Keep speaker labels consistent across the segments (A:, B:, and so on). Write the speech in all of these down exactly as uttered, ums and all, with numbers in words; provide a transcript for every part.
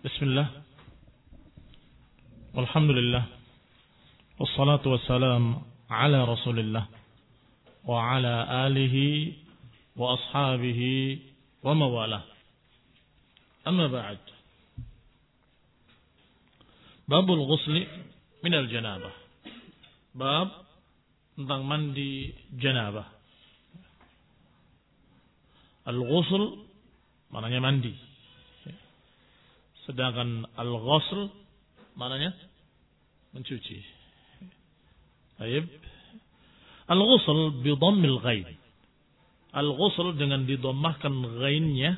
A: Bismillah. Alhamdulillah. Wassalatu wassalam ala Rasulillah wa ala alihi wa ashabihi wa mawalah. Amma ba'd. Babul ghusli minal janabah. Bab tentang mandi janabah. Al-ghusl maknanya mandi. Sedangkan al-ghusl maknanya mencuci. Baik. Al-ghusl bi dhammil ghain. Al-ghusl dengan didommahkan ghainnya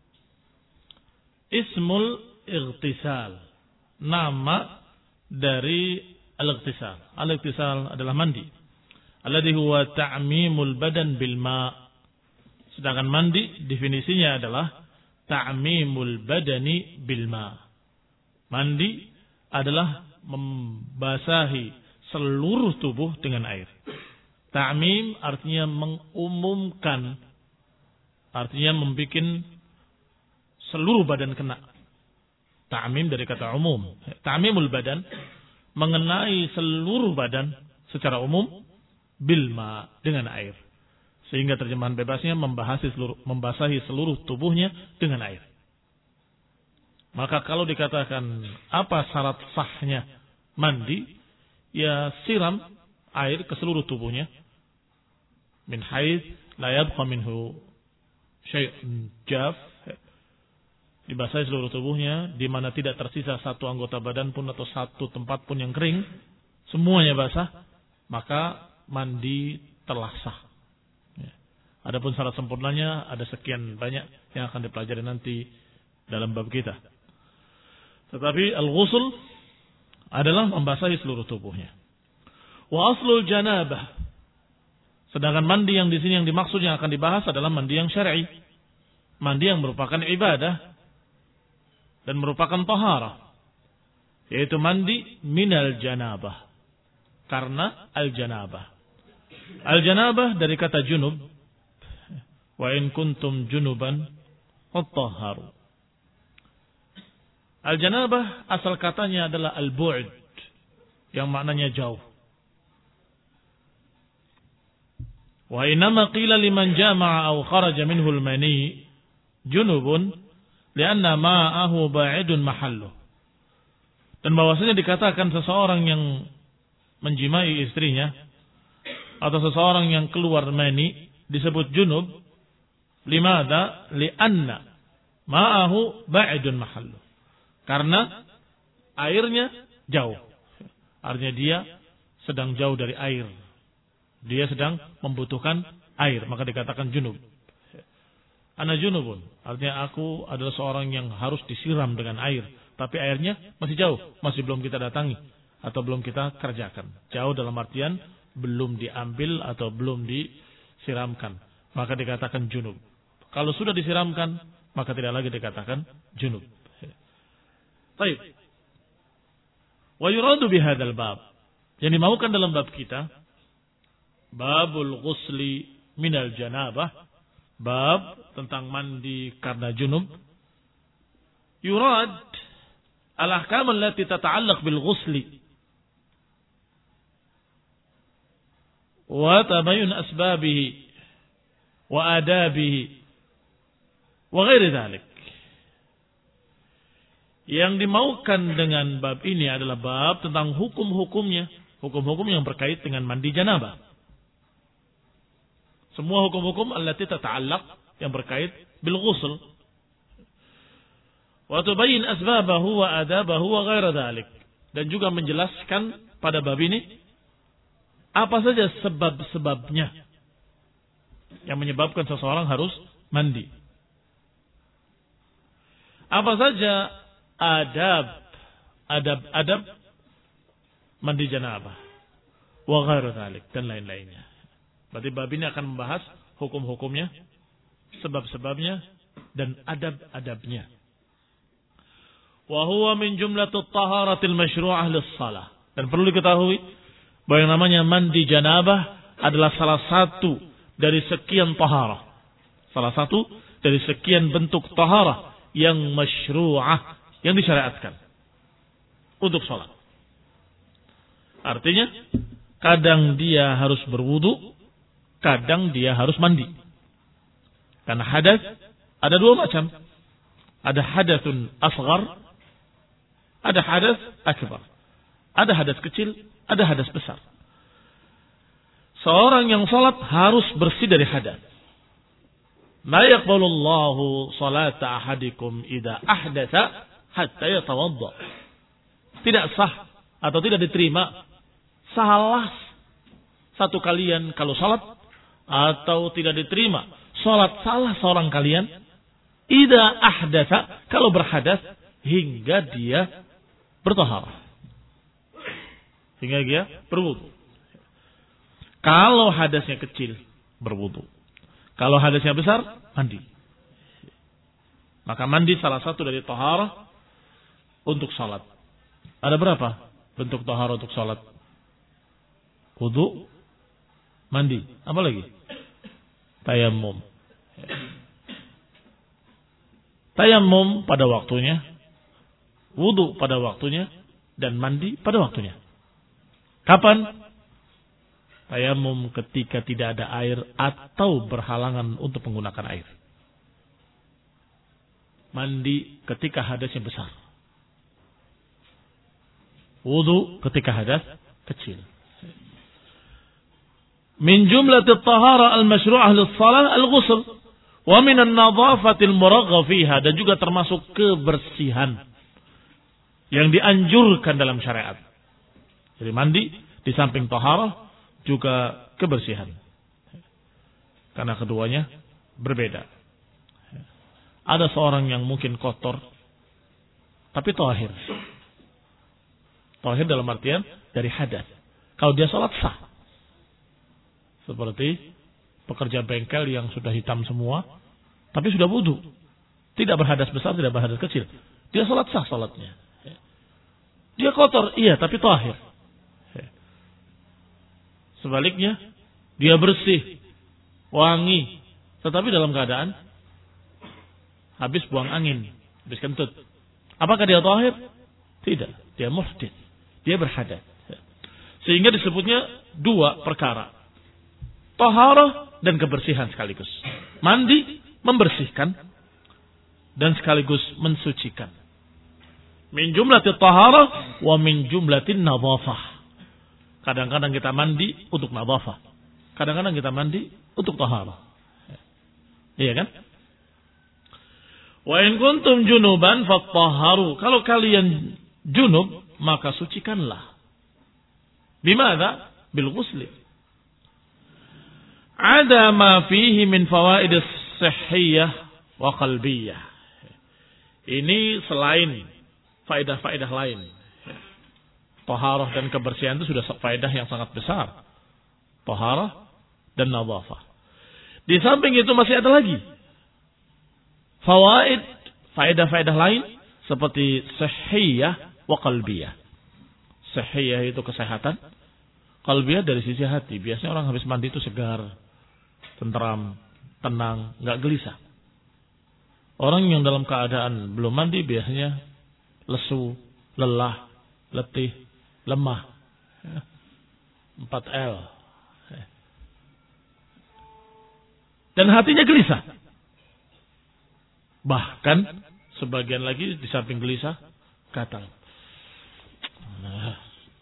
A: ismul ightisal. Nama dari al-ightisal. Al-ightisal adalah mandi. Alladhi huwa ta'mimul badan bil ma'. Sedangkan mandi definisinya adalah ta'mimul badani bil ma'. Mandi adalah membasahi seluruh tubuh dengan air. Ta'mim artinya mengumumkan, artinya membuat seluruh badan kena. Ta'mim dari kata umum. Ta'mimul badan mengenai seluruh badan secara umum bil ma' dengan air. Sehingga terjemahan bebasnya membasahi seluruh, membasahi seluruh tubuhnya dengan air. Maka kalau dikatakan apa syarat sahnya mandi, ya siram air ke seluruh tubuhnya. Min haits la yabqa minhu syai'un jaf. Dibasahi seluruh tubuhnya, di mana tidak tersisa satu anggota badan pun atau satu tempat pun yang kering, semuanya basah, maka mandi telah sah. Adapun syarat sempurnanya ada sekian banyak yang akan dipelajari nanti dalam bab kita. Tetapi al-ghusl adalah membasahi seluruh tubuhnya. Wa aslul janabah. Sedangkan mandi yang di sini yang dimaksud yang akan dibahas adalah mandi yang syar'i. Mandi yang merupakan ibadah dan merupakan taharah. Yaitu mandi minal janabah. Karena al-janabah. Al-janabah dari kata junub. Wa in kuntum junuban fattahharu. Al-janabah asal katanya adalah al-bu'd, yang maknanya jauh. Wa inma qila liman jama'a aw kharaja minhu al-mani junubun lianna ma'ahu ba'idun mahalluh. Dan bahwasanya dikatakan seseorang yang menjimai istrinya atau seseorang yang keluar mani disebut junub. Limada li'anna ma'ahu ba'idun mahallu. Karena airnya jauh. Artinya dia sedang jauh dari air. Dia sedang membutuhkan air, maka dikatakan junub. Ana junubun, artinya aku adalah seorang yang harus disiram dengan air, tapi airnya masih jauh, masih belum kita datangi atau belum kita kerjakan. Jauh dalam artian belum diambil atau belum disiramkan, maka dikatakan junub. Kalau sudah disiramkan, maka tidak lagi dikatakan junub. Baik. Wa yuradu bihadzal bab. Yang dimaukan dalam bab kita, babul ghusli minal janabah, bab tentang mandi karena junub. Yurad al-ahkam allati tata'allaq bil ghusli wa tabayyun asbabihi wa adabihi wa ghairi dzalik. Yang dimaukan dengan bab ini adalah bab tentang hukum-hukumnya, hukum-hukum yang berkait dengan mandi janabah. Semua hukum-hukum allati tata'allaq yang berkait bil ghusl. Wa tubayyin asbabahu wa adabahu wa ghairi dzalik. Dan juga menjelaskan pada bab ini apa saja sebab-sebabnya yang menyebabkan seseorang harus mandi. Apa saja adab, adab-adab mandi janabah, wa ghairu dzalik, dan lain-lainnya. Berarti bab ini akan membahas hukum-hukumnya, sebab-sebabnya, dan adab-adabnya. Wa huwa min jumlatut taharatil masyru'ah lis-shalah. Dan perlu diketahui bahwa yang namanya mandi janabah adalah salah satu dari sekian taharah. Salah satu dari sekian bentuk taharah yang masyru'ah, yang disyariatkan untuk sholat. Artinya, kadang dia harus berwudu, kadang dia harus mandi. Karena hadas ada dua macam. Ada hadatsun asghar, ada hadas akbar. Ada hadas kecil, ada hadas besar. Seorang yang salat harus bersih dari hadas. La yaqbalullahu salata ahadikum idza ahdatsa hatta yatawadda. Tidak sah atau tidak diterima salah satu kalian kalau salat, atau tidak diterima salat salah seorang kalian idza ahdatsa, kalau berhadas hingga dia bertaharah, hingga dia berwudu. Kalau hadasnya kecil, berwudu. Kalau hadasnya besar, mandi. Maka mandi salah satu dari taharah untuk salat. Ada berapa bentuk taharah untuk salat? Wudu, mandi, apa lagi? Tayammum. Tayammum pada waktunya, wudu pada waktunya, dan mandi pada waktunya. Kapan? Tayammum ketika tidak ada air atau berhalangan untuk menggunakan air. Mandi ketika hadasnya besar. Wudu ketika hadas kecil. Min jumlatit tahara al-masyru'ah lis-shalah al-ghusl. Wa minan nadhafatil muraghab fiha, dan juga termasuk kebersihan yang dianjurkan dalam syariat. Jadi mandi di samping taharah juga kebersihan. Karena keduanya berbeda. Ada seorang yang mungkin kotor tapi tahir. Tahir dalam artian dari hadas. Kalau dia salat sah. Seperti pekerja bengkel yang sudah hitam semua, tapi sudah wudu. Tidak berhadas besar, tidak berhadas kecil. Dia salat sah salatnya. Dia kotor, iya, tapi tahir. Sebaliknya, dia bersih, wangi, tetapi dalam keadaan habis buang angin, habis kentut. Apakah dia tahir? Tidak, dia muhdits. Dia berhadas. Sehingga disebutnya dua perkara. Taharah dan kebersihan sekaligus. Mandi membersihkan dan sekaligus mensucikan. Min jumlatit taharah wa min jumlatin nadhafah. Kadang-kadang kita mandi untuk nadhafah. Kadang-kadang kita mandi untuk taharah. Iya kan? Wa in kuntum junuban fattaharu. Kalau kalian junub, maka sucikanlah. Bimana? Bil ghusli. Ada ma fihi min fawaid as-sihhiyah wa qalbiyah. Ini selain faedah-faedah lain. Taharah dan kebersihan itu sudah faedah yang sangat besar. Taharah dan nadhafah. Di samping itu masih ada lagi fawaid, faedah-faedah lain seperti sihhiyah wa qalbiyah. Sihhiyah itu kesehatan, qalbiyah dari sisi hati. Biasanya orang habis mandi itu segar, tenteram, tenang, enggak gelisah. Orang yang dalam keadaan belum mandi biasanya lesu, lelah, letih, lemah. empat L. Dan hatinya gelisah. Bahkan sebagian lagi di samping gelisah, gatal. Nah,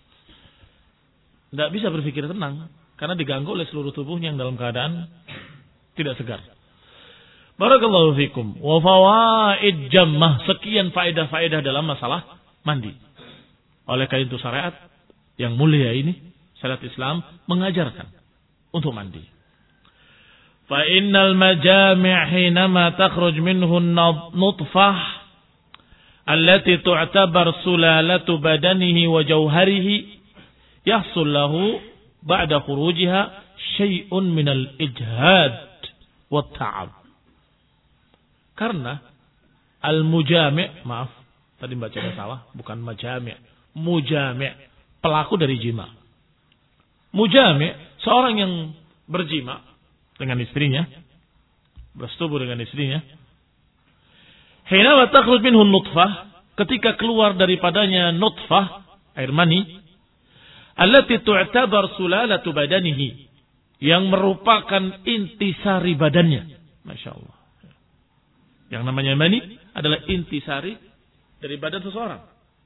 A: tidak bisa berpikir tenang karena diganggu oleh seluruh tubuhnya yang dalam keadaan tidak segar. Barakallahu fikum. Wa fawaid jammah, sekian faedah-faedah dalam masalah mandi. Oleh karena itu syariat yang mulia ini, syariat Islam mengajarkan untuk mandi. Fa innal majami' hinama takhruj minhu an-nutfah allati tu'tabar sulalatu badanihi wa jawharihi yahsul lahu ba'da khurujiha syai'un minal ijhad wa ta'ab. Karena al-mujami', maaf, tadi bacanya salah, bukan majami', mujami', pelaku dari jima. Mujami', seorang yang berjima dengan istrinya, bersetubuh dengan istrinya. Hina wa takhruj minhu nutfah, ketika keluar daripadanya nutfah, air mani, allati tu'tabar sulalatu badanihi, yang merupakan intisari badannya. Masya Allah. Yang namanya mani adalah intisari dari badan seseorang.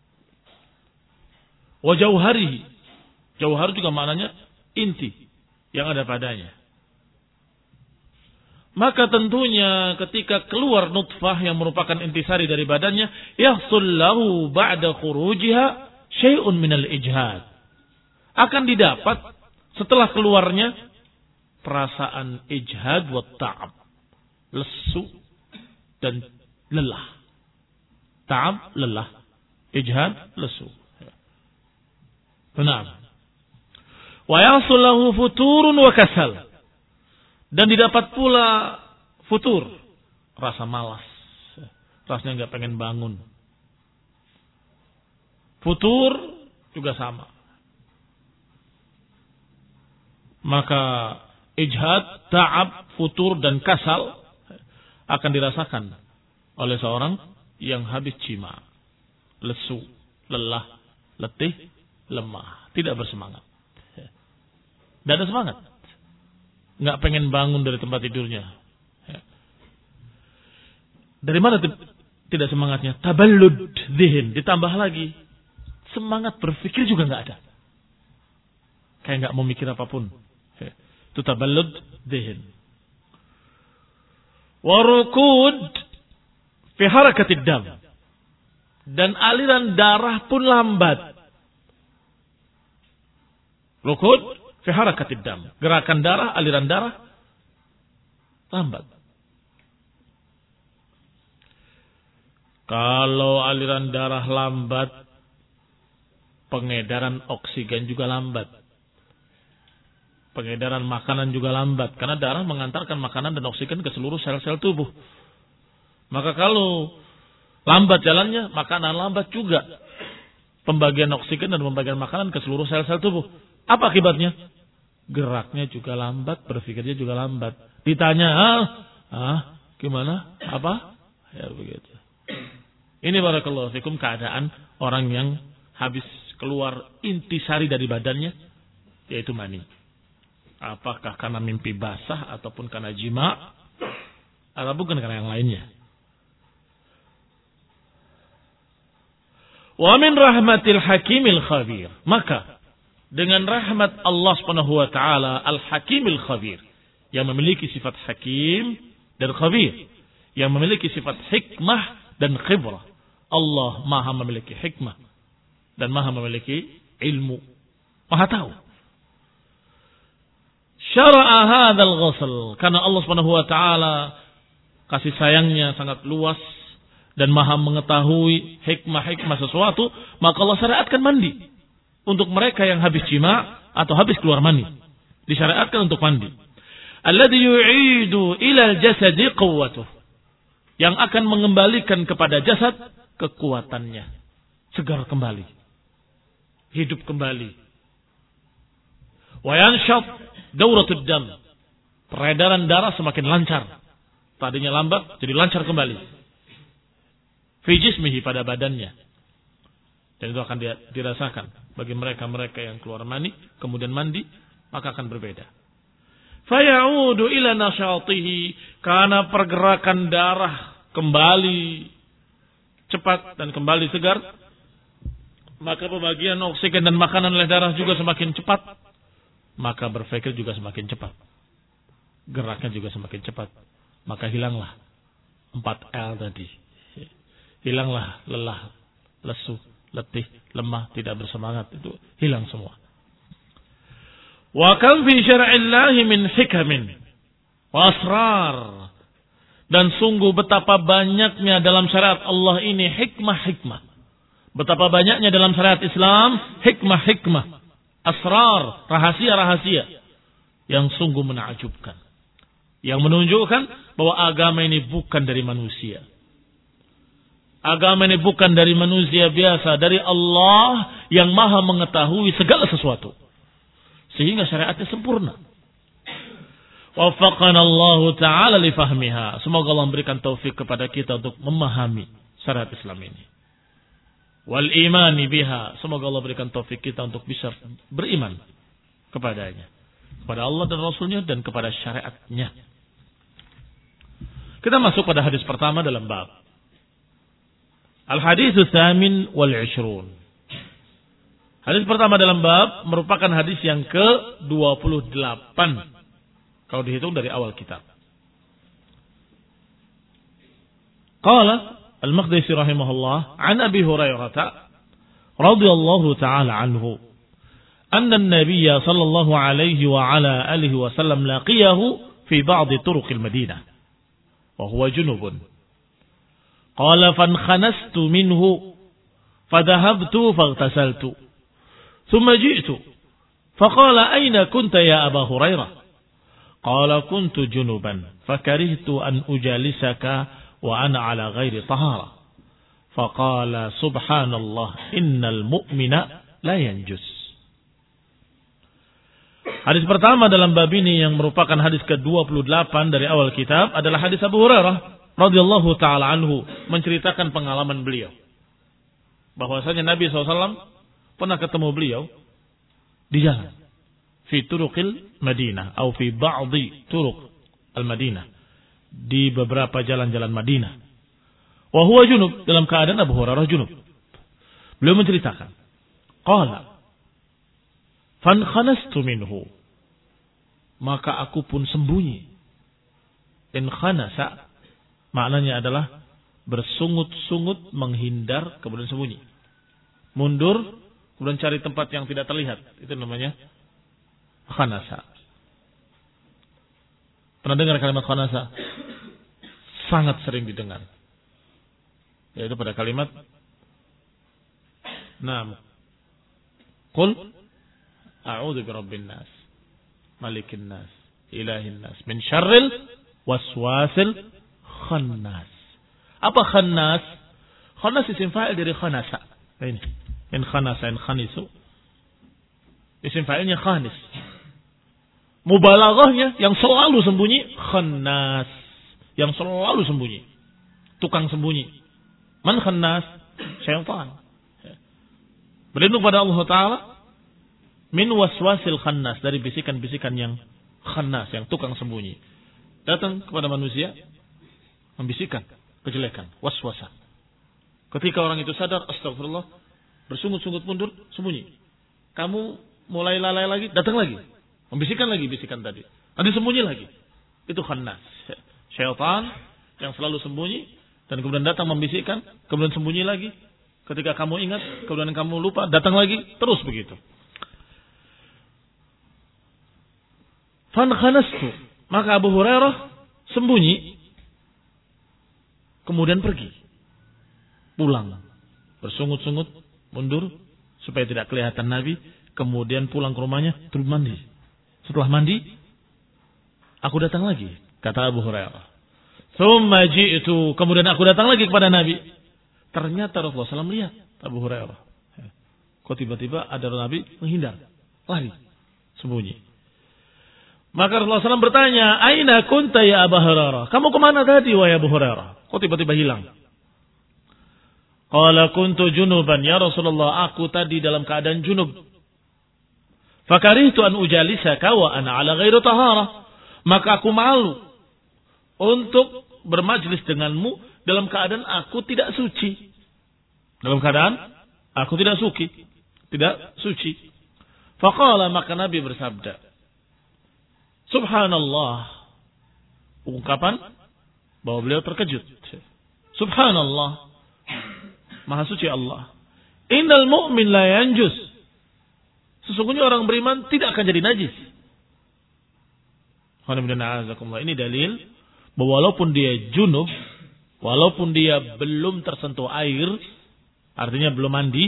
A: Wa jauharihi. Jauhar juga maknanya inti yang ada padanya. Maka tentunya ketika keluar nutfah yang merupakan intisari dari badannya, yahsul lahu ba'da khurujiha syai'un minal ijhad. Akan didapat setelah keluarnya perasaan ijhad wa ta'ab. Lesu dan lelah. Ta'ab, lelah. Ijhad, lesu. Benar. Wa yahsul lahu futurun wa kasal. Dan didapat pula futur, rasa malas, rasanya nggak pengen bangun. Futur juga sama. Maka ijhad, ta'ab, futur dan kasal akan dirasakan oleh seorang yang habis jima, lesu, lelah, letih, lemah, tidak bersemangat. Tidak ada semangat. Nggak pengen bangun dari tempat tidurnya. Dari mana tidak semangatnya? Taballud zihin. Ditambah lagi, semangat berpikir juga nggak ada. Kayak nggak mau mikir apapun. Itu taballud zihin. Warukud fi harakatid dam. Dan aliran darah pun lambat. Rukud fi harakatid dam. Gerakan darah, aliran darah lambat. Kalau aliran darah lambat, pengedaran oksigen juga lambat. Pengedaran makanan juga lambat. Karena darah mengantarkan makanan dan oksigen ke seluruh sel-sel tubuh. Maka kalau lambat jalannya, makanan lambat juga. Pembagian oksigen dan pembagian makanan ke seluruh sel-sel tubuh. Apa akibatnya? Geraknya juga lambat, berpikirnya juga lambat. Ditanya, ah, ah gimana? Apa? Ya begitu. Ini barakallahu fikum keadaan orang yang habis keluar intisari dari badannya, yaitu mani. Apakah karena mimpi basah ataupun karena jima, atau bukan karena yang lainnya. Wa min rahmatil hakimil khabir. Maka dengan rahmat Allah Subhanahu wa taala Al-Hakimil Khabir, yang memiliki sifat hakim dan khabir, yang memiliki sifat hikmah dan khibrah. Allah Maha memiliki hikmah dan Maha memiliki ilmu, Maha tahu. Syara'a hadzal ghusl, karena Allah Subhanahu wa taala kasih sayangnya sangat luas dan Maha mengetahui hikmah-hikmah sesuatu, maka Allah syariatkan mandi untuk mereka yang habis jima atau habis keluar mani. Disyariatkan untuk mandi. Alladhi yu'idu ilal jasadi quwwatuh. Yang akan mengembalikan kepada jasad kekuatannya. Segar kembali. Hidup kembali. Wa yanshab dauratud dam. Peredaran darah semakin lancar. Tadinya lambat jadi lancar kembali. Fi jismihi, pada badannya. Dan itu akan dirasakan bagi mereka-mereka yang keluar mani, kemudian mandi, maka akan berbeda. Fayaudu ila nasyatihi, karena pergerakan darah kembali cepat dan kembali segar, maka pembagian oksigen dan makanan oleh darah juga semakin cepat, maka berpikir juga semakin cepat, geraknya juga semakin cepat, maka hilanglah empat L tadi, hilanglah lelah, lesu, letih, lemah, tidak bersemangat, itu hilang semua. Wa kam fi syar'illahi min hikamin wa asrar, dan sungguh betapa banyaknya dalam syariat Allah ini hikmah-hikmah. Betapa banyaknya dalam syariat Islam hikmah-hikmah, asrar, rahasia-rahasia yang sungguh menakjubkan, yang menunjukkan bahwa agama ini bukan dari manusia. Agama ini bukan dari manusia biasa, dari Allah yang Maha mengetahui segala sesuatu. Sehingga syariatnya sempurna. Waffaqana Allah Ta'ala li fahmiha. Semoga Allah memberikan taufik kepada kita untuk memahami syariat Islam ini. wal imani biha. Semoga Allah berikan taufik kita untuk bisa beriman kepadanya, kepada Allah dan Rasulnya dan kepada syariatnya. Kita masuk pada hadis pertama dalam bab. Al-haditsu tsamin wal ishrun. Hadis pertama dalam bab merupakan hadis yang ke dua puluh delapan kalau dihitung dari awal kitab. Qala Al-Maqdisi rahimahullah an Abi Hurairah radhiyallahu ta'ala anhu anna an-nabiy sallallahu alaihi wa ala alihi wa sallam laqiyahu fi ba'd turuq al-Madinah wa huwa junubun. Qala fankanastu minhu fadhahabtu faghtasaltu thumma ji'tu faqala ayna kunta ya Aba Hurairah? Qala kuntu junuban fakarihtu an ujalisaka wa ana ala ghairi tahara. Faqala subhanallah innal mu'mina la yanjus. Hadis pertama dalam bab ini yang merupakan hadis ke dua puluh delapan dari awal kitab adalah hadis Abu Hurairah radhiyallahu taala anhu, menceritakan pengalaman beliau bahwasanya Nabi shallallahu alaihi wasallam pernah ketemu beliau di jalan fi turuqil Madinah atau fi ba'dhi turuq al-Madinah, di beberapa jalan-jalan Madinah. Wa huwa junub, dalam keadaan Abu Hurairah junub. Beliau menceritakan, qala fankanastu minhu, maka aku pun sembunyi. In khanasa maknanya adalah bersungut-sungut, menghindar, kemudian sembunyi. Mundur, kemudian cari tempat yang tidak terlihat. Itu namanya khanasa. Pernah dengar kalimat khanasa? Sangat sering didengar. Yaitu pada kalimat Naam. Qul a'udzu birabbin nas, malikin nas, ilahin nas, min syarril waswasil khannas. Apa khannas? Khannas isim fa'il dari khanasa. Ini. In khanasa, in khanisu. Isim fa'ilnya khanis. Mubalaghahnya yang selalu sembunyi, khannas. Yang selalu sembunyi. Tukang sembunyi. Man khannas? Syaitan. Berlindung pada Allah Ta'ala min waswasil khannas, dari bisikan-bisikan yang khannas, yang tukang sembunyi. Datang kepada manusia, membisikkan kejelekan, waswasa. Ketika orang itu sadar, astagfirullah, bersungut-sungut mundur, sembunyi. Kamu mulai lalai lagi, datang lagi. Membisikkan lagi bisikan tadi. Nanti sembunyi lagi. Itu khannas. Syaitan yang selalu sembunyi, dan kemudian datang membisikkan, kemudian sembunyi lagi. Ketika kamu ingat, kemudian kamu lupa, datang lagi, terus begitu. Fankanastu, maka Abu Hurairah sembunyi, kemudian pergi, pulang, bersungut-sungut, mundur supaya tidak kelihatan Nabi, kemudian pulang ke rumahnya, terus mandi. Setelah mandi, aku datang lagi, kata Abu Hurairah. Tsumma ji'tu, kemudian aku datang lagi kepada Nabi. Ternyata Rasulullah shallallahu alaihi wasallam lihat Abu Hurairah. Kok tiba-tiba ada Nabi menghindar, lari, sembunyi. Maka Rasulullah shallallahu alaihi wasallam bertanya, Aina kunta ya Abu Hurairah? Kamu kemana tadi wahai Abu Hurairah? Kok tiba-tiba hilang? Qala kuntu junuban ya Rasulullah, aku tadi dalam keadaan junub. Fakarihtu an ujalisaka wa ana ala ghairi taharah. Maka aku malu untuk bermajlis denganmu dalam keadaan aku tidak suci. Dalam keadaan aku tidak suci, tidak suci. Faqala, maka Nabi bersabda, Subhanallah. Ungkapan bahwa beliau terkejut. Subhanallah. Maha suci Allah. Innal mu'min la yanjus. Sesungguhnya orang beriman tidak akan jadi najis. Ini dalil bahwa walaupun dia junub, walaupun dia belum tersentuh air, artinya belum mandi,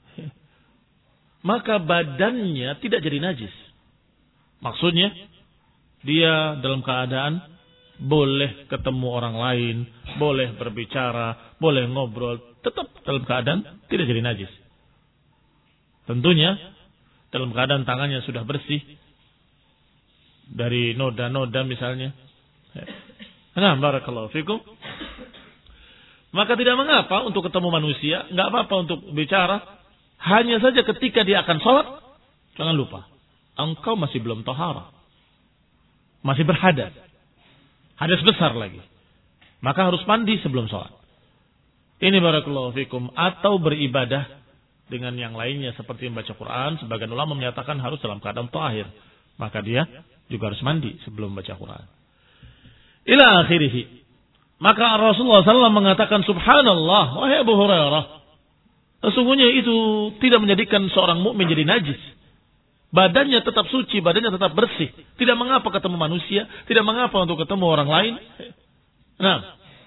A: maka badannya tidak jadi najis. Maksudnya, dia dalam keadaan boleh ketemu orang lain, boleh berbicara, boleh ngobrol, tetap dalam keadaan tidak jadi najis. Tentunya, dalam keadaan tangannya sudah bersih, dari noda-noda misalnya. Nah, barakallahu fikum. Maka tidak mengapa untuk ketemu manusia, nggak apa-apa untuk bicara. Hanya saja ketika dia akan sholat, jangan lupa, engkau masih belum taharah, masih berhadas, hadas besar lagi. Maka harus mandi sebelum sholat. Ini barakallahu fikum. Atau beribadah dengan yang lainnya seperti membaca Quran. Sebagian ulama menyatakan harus dalam keadaan tahir. Maka dia juga harus mandi sebelum membaca Quran. Ila akhirih. Maka Rasulullah shallallahu alaihi wasallam mengatakan, subhanallah, wahai Abu Hurairah, sesungguhnya itu tidak menjadikan seorang mukmin jadi najis. Badannya tetap suci, badannya tetap bersih. Tidak mengapa ketemu manusia, tidak mengapa untuk ketemu orang lain. Nah,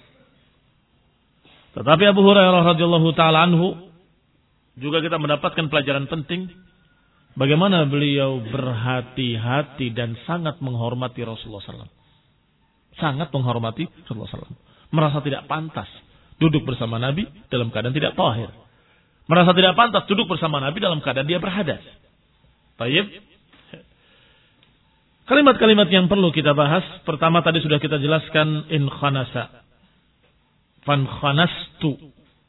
A: tetapi Abu Hurairah radhiyallahu taala anhu juga kita mendapatkan pelajaran penting bagaimana beliau berhati-hati dan sangat menghormati Rasulullah shallallahu alaihi wasallam. Sangat menghormati Rasulullah shallallahu alaihi wasallam. Merasa tidak pantas duduk bersama Nabi dalam keadaan tidak tahir. Merasa tidak pantas duduk bersama Nabi dalam keadaan dia berhadas. Baik. Kalimat-kalimat yang perlu kita bahas. Pertama tadi sudah kita jelaskan. In khanasa. Fan khanastu.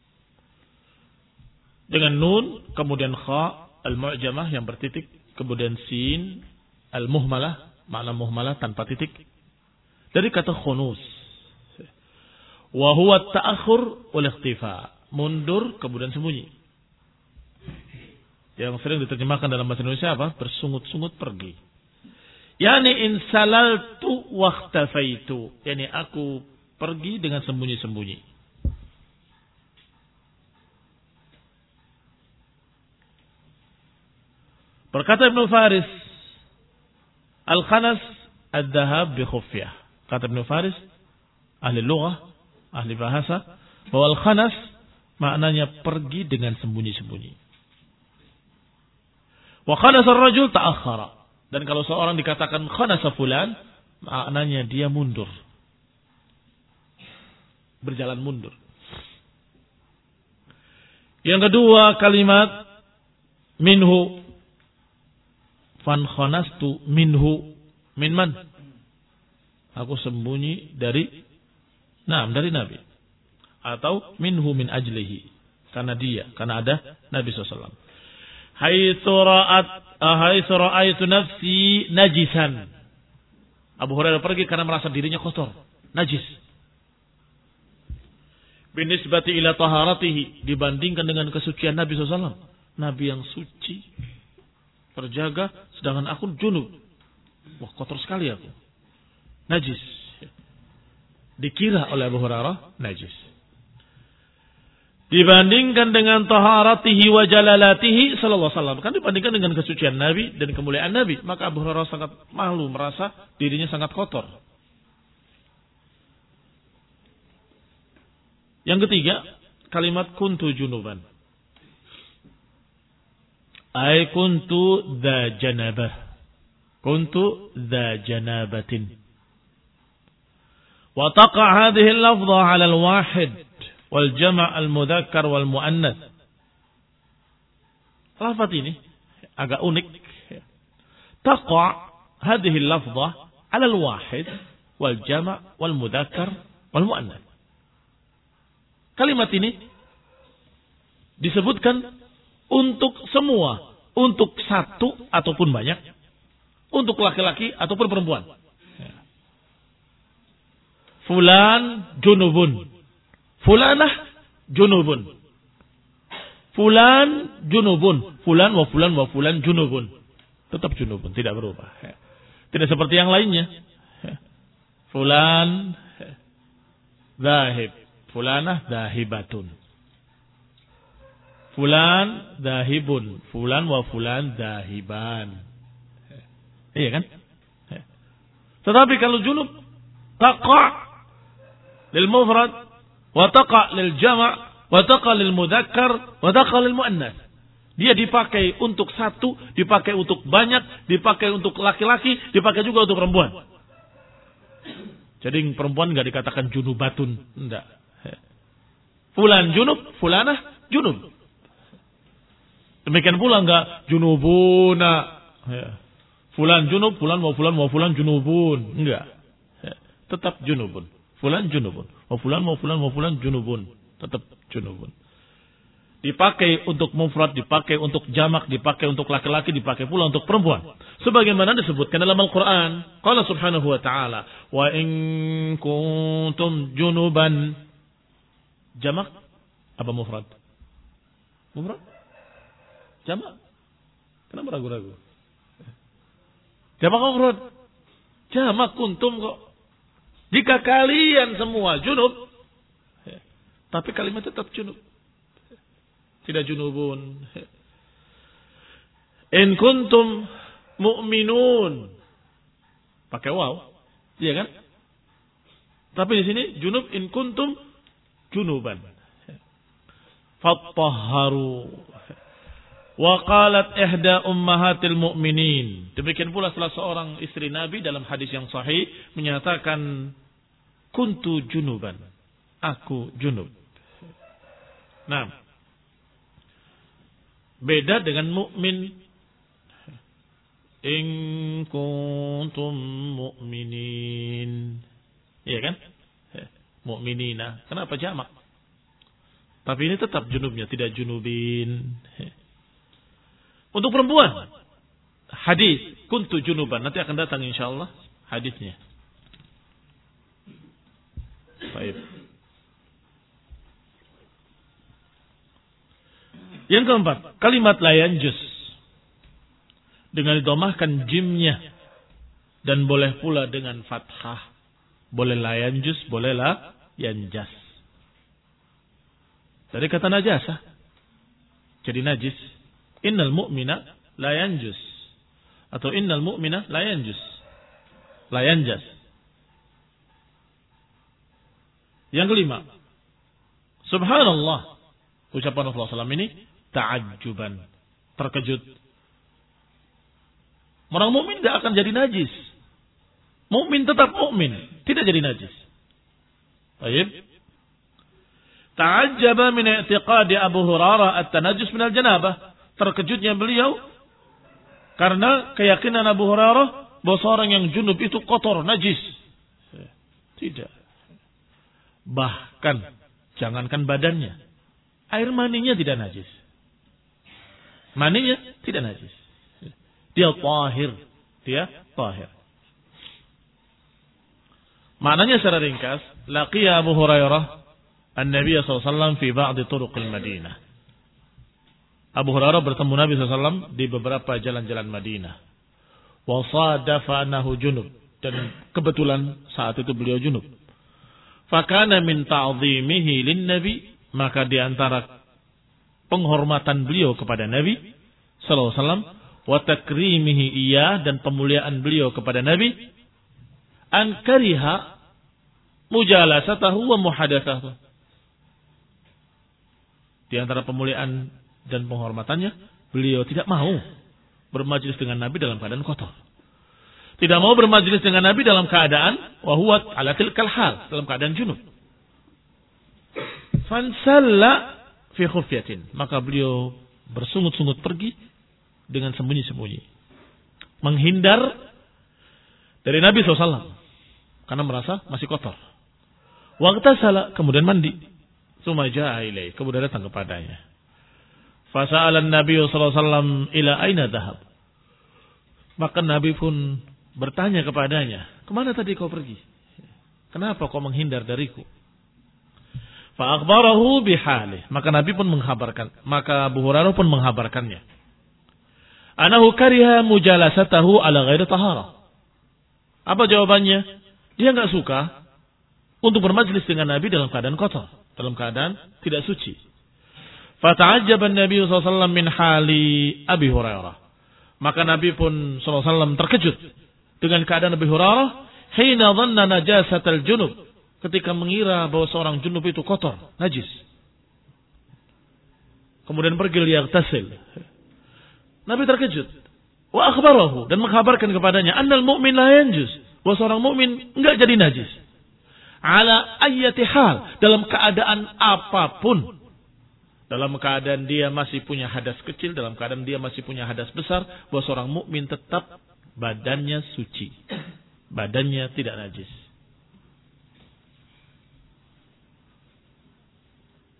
A: Dengan nun. Kemudian kha. Al-mu'jamah yang bertitik. Kemudian sin. Al-muhmalah. Makna muhmalah tanpa titik. Dari kata khunus. Wa huwa ta'akhur wal ikhtifa. Mundur kemudian sembunyi. Yang sering diterjemahkan dalam bahasa Indonesia apa? Bersungut-sungut pergi. Yani insalaltu wakhtafaitu. Yani aku pergi dengan sembunyi-sembunyi. Berkata Ibnu Faris, al-khanas ad-dhahab bi khufyah. Kata Ibnu Faris, ahli lughah, ahli bahasa, bahwa al-khanas maknanya pergi dengan sembunyi-sembunyi. Wa khanasa ar-rajul ta'akhkhara. Dan kalau seorang dikatakan khanasa fulan, maknanya dia mundur. Berjalan mundur. Yang kedua kalimat minhu. Fan khanastu minhu. Min man? Aku sembunyi dari Nah, dari Nabi. Atau minhu min ajlihi. Karena dia, karena ada Nabi shallallahu alaihi wasallam. Haitsu ra'at haitsu ra'aitu nafsi najisan. Abu Hurairah pergi karena merasa dirinya kotor, najis. Binisbati ila taharatihi, dibandingkan dengan kesucian Nabi shallallahu alaihi wasallam. Nabi yang suci, terjaga, sedangkan aku junub. Wah, kotor sekali aku. Najis. Dikira oleh Abu Hurairah najis. Dibandingkan dengan taharatihi wa jalalatihi sallallahu alaihi wasallam. Kan dibandingkan dengan kesucian Nabi dan kemuliaan Nabi. Maka Abu Hurairah sangat malu, merasa dirinya sangat kotor. Yang ketiga, kalimat kuntu junuban. Ay kuntu dha janabah. Kuntu dha janabatin. Wa taqa hadhihi al-lafdha 'ala al-wahid wal jama' al-mudzakkar wal muannats. Lafaz ini agak unik. Taqa hadhihi al-lafdha 'ala al-wahid wal jama' wal mudzakkar wal muannats. Kalimat ini disebutkan untuk semua, untuk satu ataupun banyak, untuk laki-laki ataupun perempuan. Fulan junubun. Fulanah junubun. Fulan junubun. Fulan wa fulan wa fulan junubun. Tetap junubun, tidak berubah. Tidak seperti yang lainnya. Fulan zahib. Fulanah zahibatun. Fulan zahibun. Fulan wa fulan zahiban. Iya kan? Tetapi kalau junub taqa' lil mufrad wa taqa' lil jama' wa taqa' lil mudzakkar wa taqa' lil muannats. Dia dipakai untuk satu, dipakai untuk banyak, dipakai untuk laki-laki, dipakai juga untuk perempuan. Jadi perempuan enggak dikatakan junubatun, enggak. Fulan junub, fulanah junub. Demikian pula enggak junubuna. Fulan junub, fulan wa fulan wa fulan junubun. Enggak. Tetap junubun. Fulan junubun. Wa fulan wa fulan wa fulan junubun. tetap junubun. Dipakai untuk mufrad, dipakai untuk jamak, dipakai untuk laki-laki, dipakai pula untuk perempuan. Sebagaimana disebutkan dalam Al-Quran. Qala subhanahu wa ta'ala, wa in kuntum junuban. Jamak apa mufrad? Mufrad? Jamak? Kenapa ragu-ragu? Jamak mufrad? Jamak kuntum kok. Jika kalian semua junub, tapi kalimat tetap junub. Tidak junubun. In kuntum mu'minun. Pakai waw. Iya kan? Tapi di sini junub in kuntum junuban. Fattahharu. Wa qalat ihda ummahatil mu'minin. Demikian pula salah seorang istri Nabi dalam hadis yang sahih menyatakan kuntu junuban. Aku junub. Nah, beda dengan mukmin. In kuntum mu'minin. Iya kan? Mu'minina. Kenapa jamak? Tapi ini tetap junubnya, tidak junubin. Untuk perempuan, hadis kuntu junuban. Nanti akan datang insyaallah hadisnya. Baik. Yang keempat, kalimat la yanjus dengan didomahkan jimnya dan boleh pula dengan fathah. Boleh la yanjus, boleh la yanjas. Dari kata najasah jadi najis. Innal mu'mina la yanjus atau innal mu'mina la yanjus. La yanjas. Yang kelima, subhanallah. Ucapan Rasulullah shallallahu alaihi wasallam ini ta'ajjuban, terkejut. Orang mukmin tidak akan jadi najis. Mukmin tetap mukmin, tidak jadi najis. Baik. Ta'ajjaba min i'tiqadi Abu Hurairah at-tanajjus min al-janabah. Terkejutnya beliau karena keyakinan Abu Hurairah bahwa seorang yang junub itu kotor, najis. Tidak. Bahkan jangankan badannya, air maninya tidak najis. Maninya tidak najis. Dia tahir. Dia tahir. Maknanya secara ringkas, laqiya Abu Hurairah an-Nabi sallallahu alaihi wasallam fi ba'd turuqil Madinah. Abu Hurairah bertemu Nabi sallallahu alaihi wasallam di beberapa jalan-jalan Madinah. Wa sadafa annahu junub, dan kebetulan saat itu beliau junub. Fa kana min ta'dhimihi lin-nabi, maka di antara penghormatan beliau kepada Nabi sallallahu alaihi wasallam wa takrimihi iyah, dan pemuliaan beliau kepada Nabi, an kariha mujalasatahu wa muhadatsatahu. Di antara pemuliaan dan penghormatannya, beliau tidak mau bermajlis dengan Nabi dalam keadaan kotor. Tidak mau bermajlis dengan Nabi dalam keadaan wa huwa ala tilkal hal, dalam keadaan junub. Fansalla fi khufyatin, maka beliau bersungut-sungut pergi dengan sembunyi-sembunyi, menghindar dari Nabi sallallahu alaihi wasallam karena merasa masih kotor. Waqtasala, kemudian mandi. Tsumma jaa ilaihi, kemudian datang kepadanya. Fasa'ala an-nabiy sallallahu alaihi wasallam ila aina dhahab. Maka Nabi pun bertanya kepadanya, kemana tadi kau pergi? Kenapa kau menghindar dariku? Fa akhbarahu bihalih, maka Nabi pun menghabarkan, maka Abu Hurairah pun menghabarkannya. Anahu kariha mujalasatahu ala ghairi taharah. Apa jawabannya? Dia enggak suka untuk bermajlis dengan Nabi dalam keadaan kotor, dalam keadaan tidak suci. Fata'ajjaba an-nabiy sallallahu alaihi wasallam min hali Abi Hurairah. Maka Nabi pun sallallahu alaihi wasallam terkejut dengan keadaan Abi Hurairah hina dhanna najasatal junub, ketika mengira bahwa seorang junub itu kotor, najis. Kemudian pergi liyaghtasil. Nabi terkejut. Wa akhbarahu, dan mengkhabarkan kepadanya annal mu'min la yanjus, bahwa seorang mukmin enggak jadi najis. Ala ayyati hal, dalam keadaan apapun. Dalam keadaan dia masih punya hadas kecil, dalam keadaan dia masih punya hadas besar, bahwa seorang mukmin tetap badannya suci. Badannya tidak najis.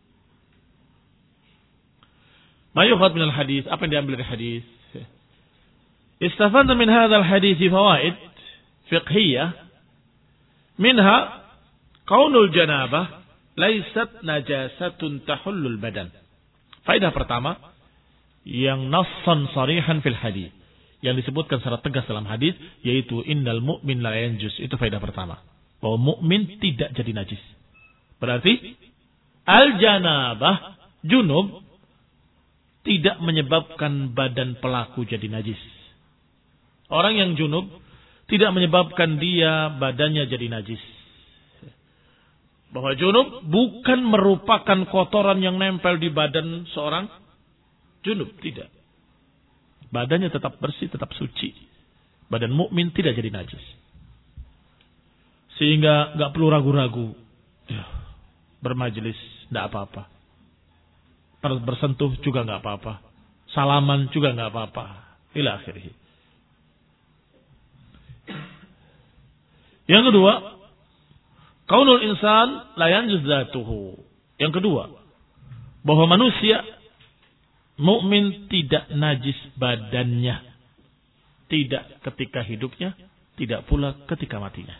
A: Ma yukhad min al-hadis, apa yang diambil dari hadis? Istafadna min hadzal hadis fawaid fiqhiyah. Minha kaunul janabah laysat najasatun tahullul badan. Faedah pertama yang nassan sarihan fil hadis, yang disebutkan secara tegas dalam hadis, yaitu innal mu'min la yanjus. Itu faedah pertama, bahwa mukmin tidak jadi najis. Berarti al janabah, junub, tidak menyebabkan badan pelaku jadi najis. Orang yang junub tidak menyebabkan dia badannya jadi najis. Bahwa junub bukan merupakan kotoran yang nempel di badan seorang junub, tidak. Badannya tetap bersih, tetap suci. Badan mukmin tidak jadi najis. Sehingga nggak perlu ragu-ragu. Ya, bermajelis nggak apa-apa. Bersentuh juga nggak apa-apa. Salaman juga nggak apa-apa. Ila akhirih. Yang kedua, kaunul insan la yanjuz dzatuhu. Yang kedua, bahwa manusia mukmin tidak najis badannya. Tidak ketika hidupnya, tidak pula ketika matinya.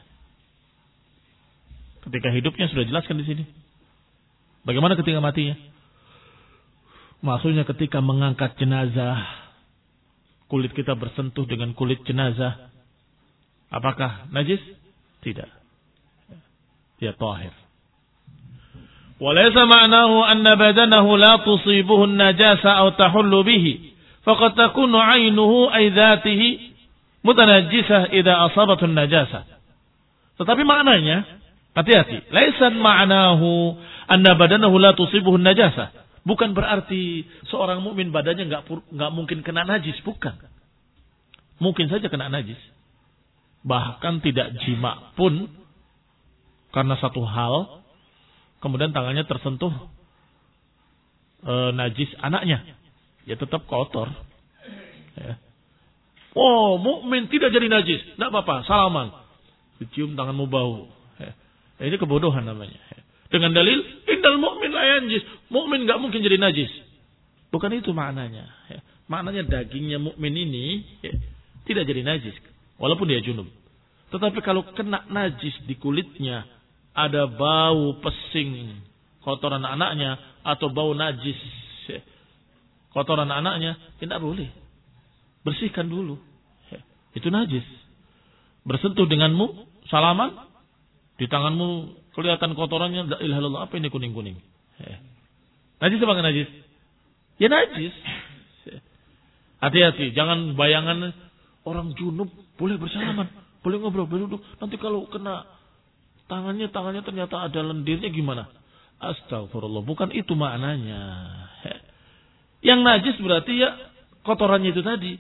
A: Ketika hidupnya sudah jelaskan di sini. Bagaimana ketika matinya? Maksudnya ketika mengangkat jenazah, kulit kita bersentuh dengan kulit jenazah, apakah najis? Tidak. Dia tahir. Walaysa ma'nahu anna badanahu la tusibuhu an-najasa aw tahullu bihi, faqad takunu 'ainuhu ay dhatihi mutanajjisah idza asabathu an-najasa. Tetapi maknanya, hati-hati, laysa ma'nahu anna badanahu la tusibuhu an-najasa. Bukan berarti seorang mukmin badannya enggak enggak mungkin kena najis, bukan. Mungkin saja kena najis. Bahkan tidak jima pun karena satu hal, kemudian tangannya tersentuh e, najis anaknya, ya tetap kotor. Ya. Oh, mukmin tidak jadi najis, tidak apa-apa, salaman, dicium tanganmu bau. Ya. Ini kebodohan namanya. Ya. Dengan dalil, innal mu'min la yanjis, mukmin nggak mungkin jadi najis. Bukan itu maknanya. Ya. Maknanya dagingnya mukmin ini ya, tidak jadi najis. Walaupun dia junub. Tetapi kalau kena najis di kulitnya, ada bau pesing kotoran anaknya, atau bau najis kotoran anaknya, tidak boleh. Bersihkan dulu. Itu najis. Bersentuh denganmu, salaman, di tanganmu kelihatan kotorannya, la ilaha illallah, apa ini kuning-kuning. Najis apa najis? Ya najis. Hati-hati, jangan bayangan orang junub boleh bersalaman, boleh ngobrol, boleh duduk. Nanti kalau kena tangannya, tangannya ternyata ada lendirnya gimana? Astagfirullah, bukan itu maknanya. Yang najis berarti ya kotorannya itu tadi.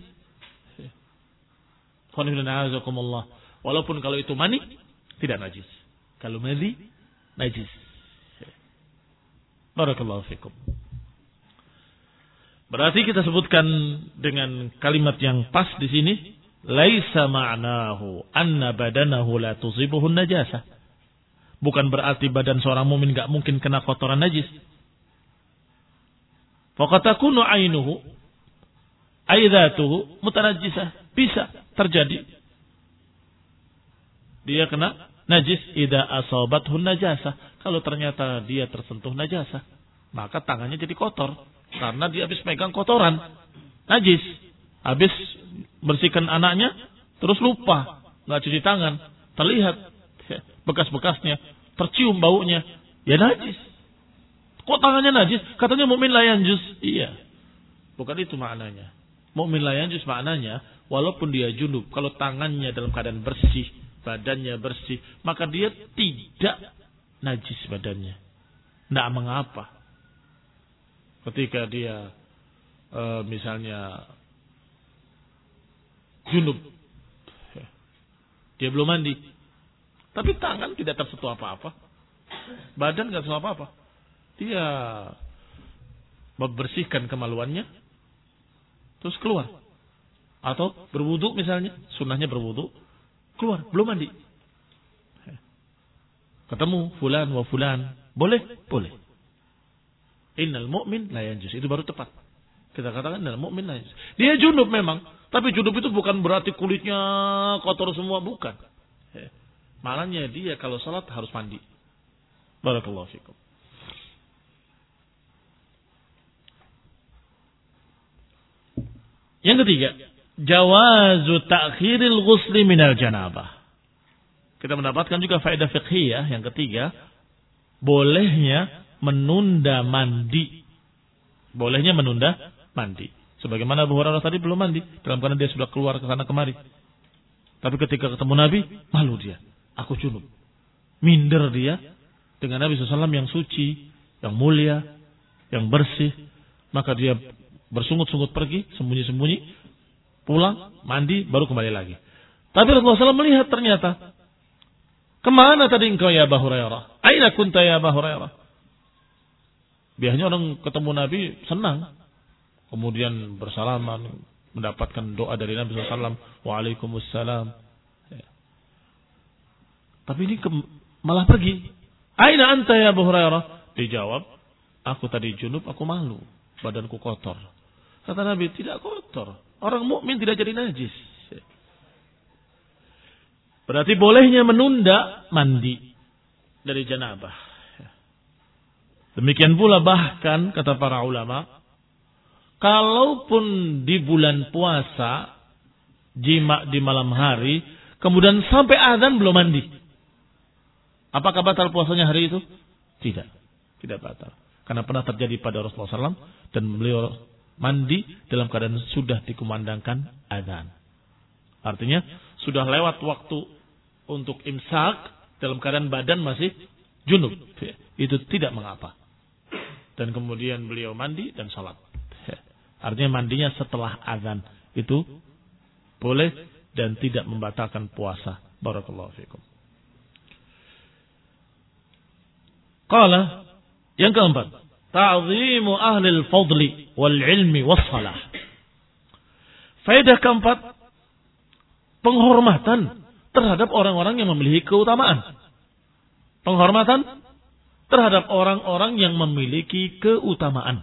A: Walaupun kalau itu mani tidak najis. Kalau mani najis. Barakallahu fikum. Berarti kita sebutkan dengan kalimat yang pas di sini, laisa ma'nahu anna badanahu la tusibuhu najasah. Bukan berarti badan seorang mukmin enggak mungkin kena kotoran najis. Faqad takunu 'ainuhu aidatuhu mutanajjisah. Bisa terjadi dia kena najis idza asabathu najasah. Kalau ternyata dia tersentuh najasah, maka tangannya jadi kotor karena dia habis pegang kotoran najis. Habis bersihkan anaknya, terus lupa, nggak cuci tangan, terlihat bekas-bekasnya, tercium baunya, ya najis. Kok tangannya najis? Katanya mukmin la yanjus. Iya, bukan itu maknanya. Mukmin la yanjus maknanya, walaupun dia junub, kalau tangannya dalam keadaan bersih, badannya bersih, maka dia tidak najis badannya. Nggak mengapa. Ketika dia e, misalnya junub, dia belum mandi, tapi tangan tidak tersentuh apa-apa, badan nggak tersentuh apa-apa, dia membersihkan kemaluannya, terus keluar, atau berwudu misalnya, sunnahnya berwudu, keluar belum mandi, ketemu fulan wa fulan, boleh, boleh. Innal mu'min la yanjus, itu baru tepat. Kita katakan adalah mukmin najis. Dia junub memang, tapi junub itu bukan berarti kulitnya kotor semua, bukan. Malahnya dia kalau salat harus mandi. Barakallahu fikum. Yang ketiga, jawazu ta'khiril ghusli minal janabah. Kita mendapatkan juga faedah fiqhiyah yang ketiga, bolehnya menunda mandi. Bolehnya menunda mandi. Sebagaimana Abu Hurairah tadi belum mandi, dalam keadaan dia sudah keluar ke sana kemari. Tapi ketika ketemu Nabi, malu dia. Aku junub. Minder dia dengan Nabi shallallahu alaihi wasallam yang suci, yang mulia, yang bersih. Maka dia bersungut-sungut pergi, sembunyi-sembunyi, pulang, mandi, baru kembali lagi. Tapi Rasulullah shallallahu alaihi wasallam melihat ternyata, kemana tadi engkau ya Abu Hurairah? Aina kunta ya Abu Hurairah? Biasanya orang ketemu Nabi senang. Kemudian bersalaman, mendapatkan doa dari Nabi shallallahu alaihi wasallam. Waalaikumsalam. Ya. Tapi ini ke, malah pergi. Aina anta ya Abu Hurairah? Dijawab, aku tadi junub, aku malu. Badanku kotor. Kata Nabi, tidak kotor. Orang mukmin tidak jadi najis. Berarti bolehnya menunda mandi dari janabah. Demikian pula bahkan kata para ulama, kalaupun di bulan puasa jima di malam hari, kemudian sampai azan belum mandi, apakah batal puasanya hari itu? Tidak, tidak batal. Karena pernah terjadi pada Rasulullah shallallahu alaihi wasallam dan beliau mandi dalam keadaan sudah dikumandangkan azan. Artinya sudah lewat waktu untuk imsak dalam keadaan badan masih junub. Itu tidak mengapa. Dan kemudian beliau mandi dan salat. Artinya mandinya setelah azan itu boleh dan tidak membatalkan puasa. Barakallahu fikum. Qala yang keempat, ta'zimu ahlil fadli wal ilmi was salah. Faedah keempat, penghormatan terhadap orang-orang yang memiliki keutamaan. Penghormatan terhadap orang-orang yang memiliki keutamaan.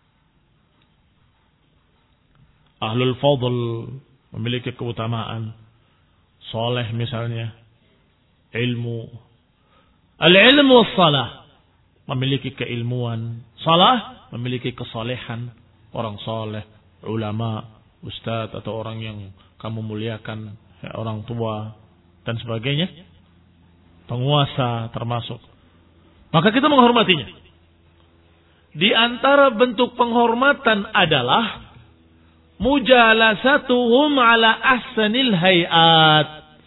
A: Ahlul fadl memiliki keutamaan. Soleh misalnya. Ilmu. Al-ilmu was salah. Memiliki keilmuan. Salah memiliki kesalehan. Orang soleh, ulama, ustadz atau orang yang kamu muliakan, orang tua dan sebagainya. Penguasa termasuk. Maka kita menghormatinya. Di antara bentuk penghormatan adalah mujalasatuhum ala ahsanil hayat.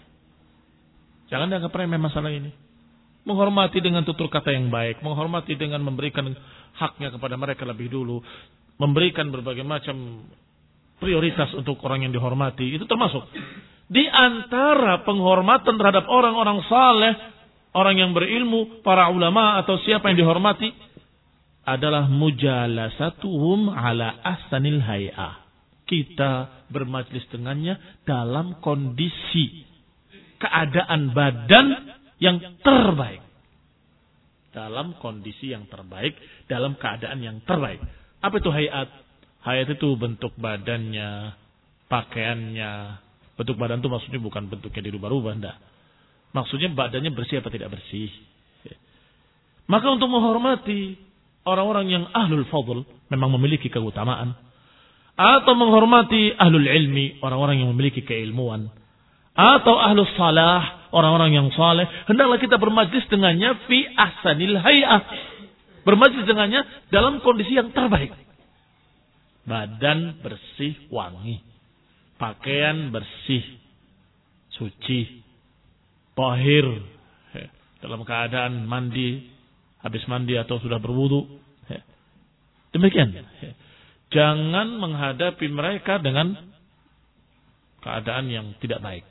A: Jangan dianggap remeh masalah ini. Menghormati dengan tutur kata yang baik, menghormati dengan memberikan haknya kepada mereka lebih dulu, memberikan berbagai macam prioritas untuk orang yang dihormati, itu termasuk di antara penghormatan terhadap orang-orang saleh, orang yang berilmu, para ulama atau siapa yang dihormati adalah mujalasatuhum ala ahsanil hay'ah. Kita bermajlis dengannya dalam kondisi keadaan badan yang terbaik. Dalam kondisi yang terbaik, dalam keadaan yang terbaik. Apa itu hayat? Hayat itu bentuk badannya, pakaiannya. Bentuk badan itu maksudnya bukan bentuknya dirubah-rubah, enggak. Maksudnya badannya bersih apa tidak bersih. Maka untuk menghormati orang-orang yang ahlul fadl, memang memiliki keutamaan. Atau menghormati ahlul ilmi, orang-orang yang memiliki keilmuan. Atau ahlus salah, orang-orang yang saleh, hendaklah kita bermajlis dengannya fi ahsanil hay'ah. Bermajlis dengannya dalam kondisi yang terbaik. Badan bersih, wangi. Pakaian bersih, suci, tahir, dalam keadaan mandi, habis mandi atau sudah berwudu. Demikian. Jangan menghadapi mereka dengan keadaan yang tidak baik.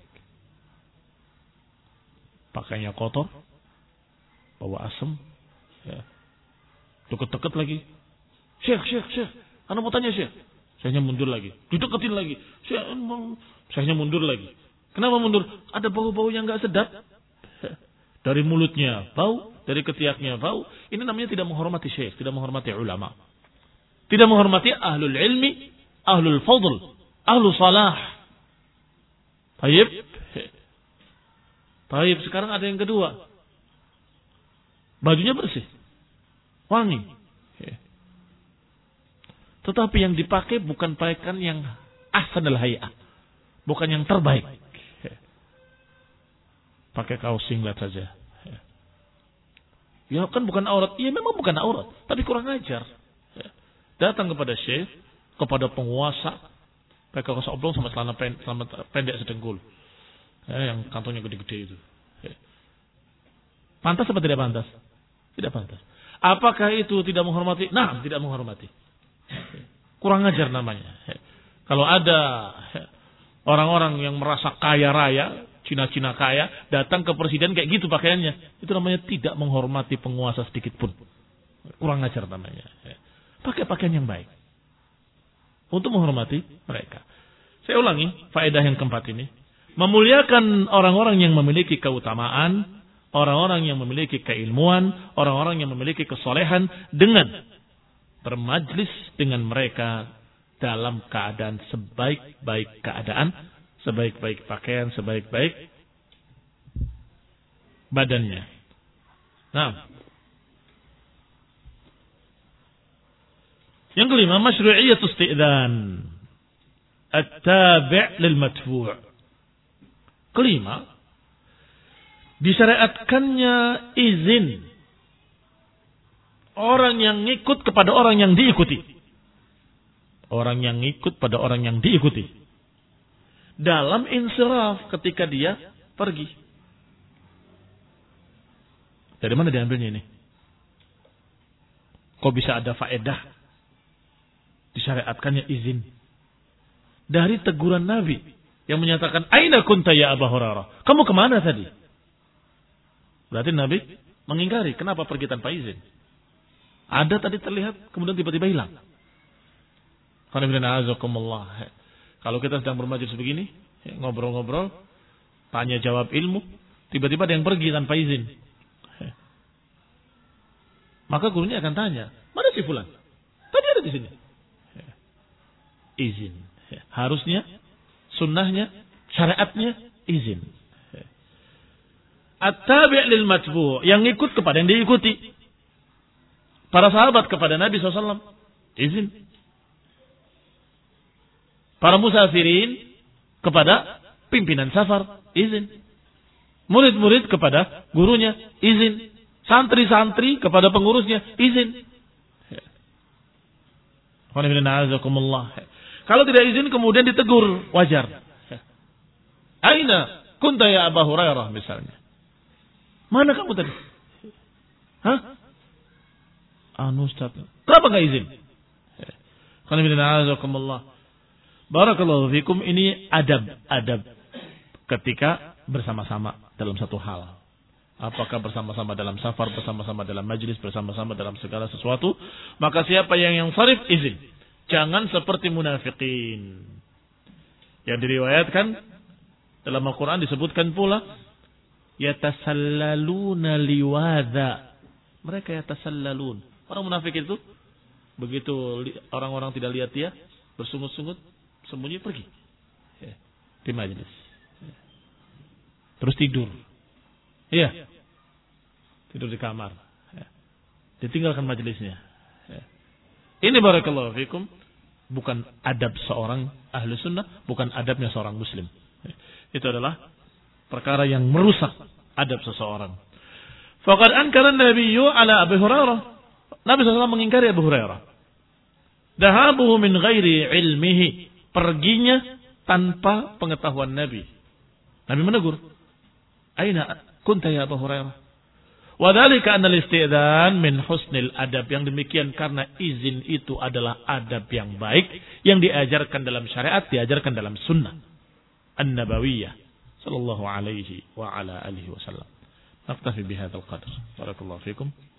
A: Pakainya kotor, bawa asam, ya. Deket-deket lagi. Syekh, syekh, syekh. Anda mau tanya syekh. Syekhnya mundur lagi. Dideketin lagi. Syekh, syekhnya mundur lagi. Kenapa mundur? Ada bau-bau yang gak sedap. Dari mulutnya bau, dari ketiaknya bau. Ini namanya tidak menghormati syekh, tidak menghormati ulama. Tidak menghormati ahlul ilmi, ahlul fadl, ahlul salah. Taib. Taib. Sekarang ada yang kedua. Bajunya bersih. Wangi. Tetapi yang dipakai bukan pakaian yang ahsanul hay'ah. Bukan yang terbaik. Pakai kaos singlet saja. Ya kan bukan aurat. Iya memang bukan aurat. Tapi kurang ajar. Datang kepada syekh. Kepada penguasa. Pakai kaos oblong sama celana pendek, pendek sedengkul. Ya, yang kantongnya gede-gede itu. Pantas atau tidak pantas? Tidak pantas. Apakah itu tidak menghormati? Nah, tidak menghormati. Kurang ajar namanya. Kalau ada orang-orang yang merasa kaya raya, Cina-Cina kaya, datang ke presiden kayak gitu pakaiannya, itu namanya tidak menghormati penguasa sedikit pun. Kurang ajar namanya. Pakai pakaian yang baik untuk menghormati mereka. Saya ulangi faedah yang keempat ini, memuliakan orang-orang yang memiliki keutamaan, orang-orang yang memiliki keilmuan, orang-orang yang memiliki kesolehan dengan bermajlis dengan mereka dalam keadaan sebaik-baik keadaan, sebaik-baik pakaian, sebaik-baik badannya. Nah, yang kelima, masyru'iyyatu isti'dzan at-tabi' lil matbu'. Kelima, disyariatkannya izin orang yang ngikut kepada orang yang diikuti. Orang yang ngikut pada orang yang diikuti. Dalam insiraf ketika dia pergi. Dari mana diambilnya ini? Kok bisa ada faedah? Disyariatkannya izin. Dari teguran Nabi yang menyatakan, Aina kunta ya Abu Hurairah? Kamu kemana tadi? Berarti Nabi mengingkari. Kenapa pergi tanpa izin? Ada tadi terlihat, kemudian tiba-tiba hilang. Kalau kita sedang bermajlis begini, ngobrol-ngobrol, tanya jawab ilmu, tiba-tiba ada yang pergi tanpa izin. Maka gurunya akan tanya, mana si fulan? Tadi ada di sini. Izin. Harusnya, sunnahnya, syariatnya, izin. At-tabi' lil matbu', yang ikut kepada yang diikuti. Para sahabat kepada Nabi shallallahu alaihi wasallam, izin. Para musafirin kepada pimpinan safar, izin. Murid-murid kepada gurunya, izin. Santri-santri kepada pengurusnya, izin. Kalau tidak izin kemudian ditegur, wajar. Aina kunta ya Abu Hurairah misalnya. Mana kamu tadi? Hah? Anu Ustaz. Kenapa enggak izin? Barakallahu fikum, ini adab-adab ketika bersama-sama dalam satu hal. Apakah bersama-sama dalam safar, bersama-sama dalam majlis, bersama-sama dalam segala sesuatu. Maka siapa yang yang sarif, izin. Jangan seperti munafikin. Yang diriwayatkan dalam Al-Quran disebutkan pula, yatasallaluna liwadha. Mereka yatasallalun. Orang munafik itu, begitu orang-orang tidak lihat dia, bersungut-sungut, sembunyi pergi. Di majlis. Terus tidur. Iya. Tidur di kamar. Ditinggalkan majelisnya. Ini barakallahu fikum, bukan adab seorang ahli sunnah, bukan adabnya seorang muslim. Itu adalah perkara yang merusak adab seseorang. Faqad ankara an-nabiyyu ala Abi Hurairah. Nabi shallallahu alaihi wasallam mengingkari Abu Hurairah. Dahabuhu min ghairi ilmihi. Perginya tanpa pengetahuan Nabi. Nabi menegur. Aina kunta ya Abu Hurairah? Wadhalika anna al-isti'dzan min husnil adab. Yang demikian karena izin itu adalah adab yang baik. Yang diajarkan dalam syariat, diajarkan dalam sunnah an-nabawiyah. Sallallahu alaihi wa ala alihi wasallam. Naktafi bihadzal qadr. Barakallahu fikum.